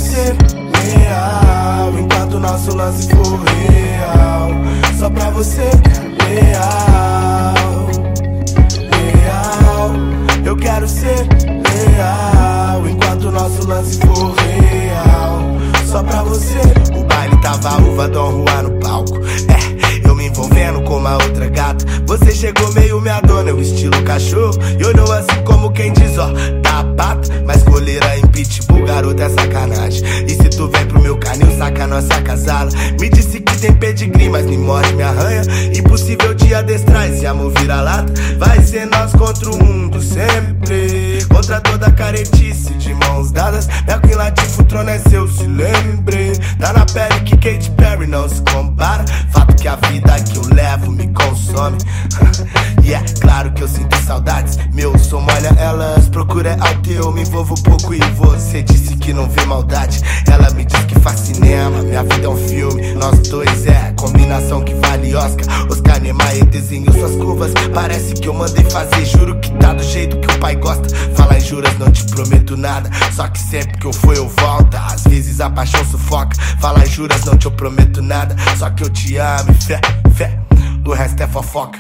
ser leal enquanto nosso lance for real. Só pra você, leal, leal. Eu quero ser leal enquanto nosso lance for real. Só pra você. O baile tava uva, Dom Juan no palco. Eu me envolvendo com uma outra gata. Você chegou meio minha dona, eu estilo cachorro. E olhou assim como quem diz, ó, tá pata. Mas coleira em pitbull, garota é sacanagem. E se tu vem pro meu canil, saca a nossa casala. Me disse que tem pedigree, mas me morde, me arranha. Impossível de adestrar, esse amor vira-lata. Vai ser nós contra o mundo sempre. Contra toda caretice, de mãos dadas. Minha Queen Latifah, o trono é seu, se lembre. Tá na pele que Katy Perry não se compara. Fato que a vida que eu levo me consome. E é claro que eu sinto saudades. Meu som molha elas, procura alto, eu me envolvo pouco. E você disse que não vê maldade. Ela me diz que faz cinema, minha vida é um filme. Nós dois é combinação que vale Oscar. Oscar Niemeyer desenhou suas curvas. Parece que eu mandei fazer, juro que tá do jeito que o pai gosta. Falar em juras não te prometo nada, só que sempre que eu for eu volto. Às vezes a paixão sufoca. Falar em juras não te prometo nada, só que eu te amo e fé, fé. O resto é fofoca.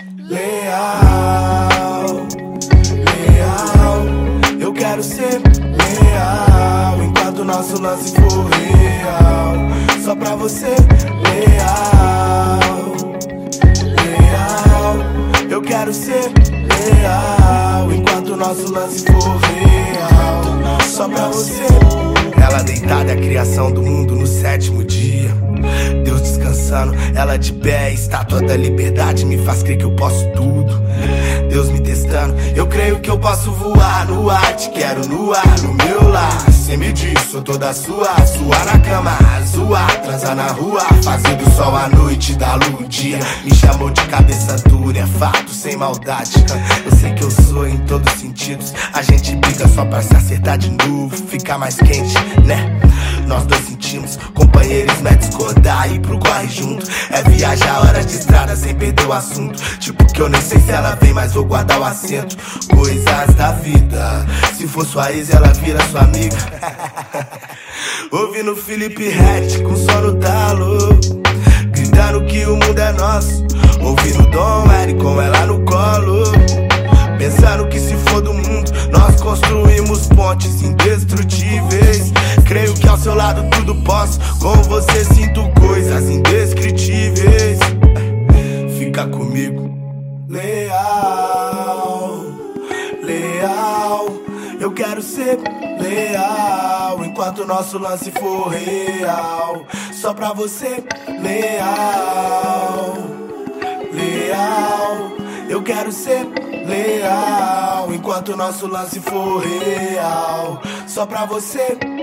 Leal, leal. Eu quero ser leal enquanto nosso lance for real. Só pra você, leal, leal. Eu quero ser leal enquanto nosso lance for real. Só pra você. Ela deitada é a criação do mundo no 7º dia. Deus descansando, ela de pé, estátua da liberdade, me faz crer que eu posso tudo. Deus me testando, eu creio que eu posso voar no ar. Te quero no ar, no meu lar. Cê me diz, sou toda sua. Suar na cama, zoar, transar na rua, fazer do sol a noite, da lua o dia. Me chamou de cabeça dura, é fato, sem maldade. Eu sei que eu sou em todos os sentidos. A gente briga só pra se acertar de novo, ficar mais quente, né? Nós dois sentimos, companheiros, não é discordar, ir pro corre junto. É viajar horas de estrada sem perder o assunto. Tipo que eu nem sei se ela vem, mas vou guardar o assento. Coisas da vida, se for sua ex ela vira sua amiga. Ouvindo Felipe Ret com sono talo, gritando que o mundo é nosso. Ouvindo Dom Eric com ela no colo, pensando que se for do mundo nós construímos pontes indestrutíveis. Creio que ao seu lado tudo posso, com você sinto coisas indescritíveis. Fica comigo. Leal, leal. Eu quero ser leal enquanto nosso lance for real. Só pra você, leal, leal. Eu quero ser leal enquanto nosso lance for real. Só pra você.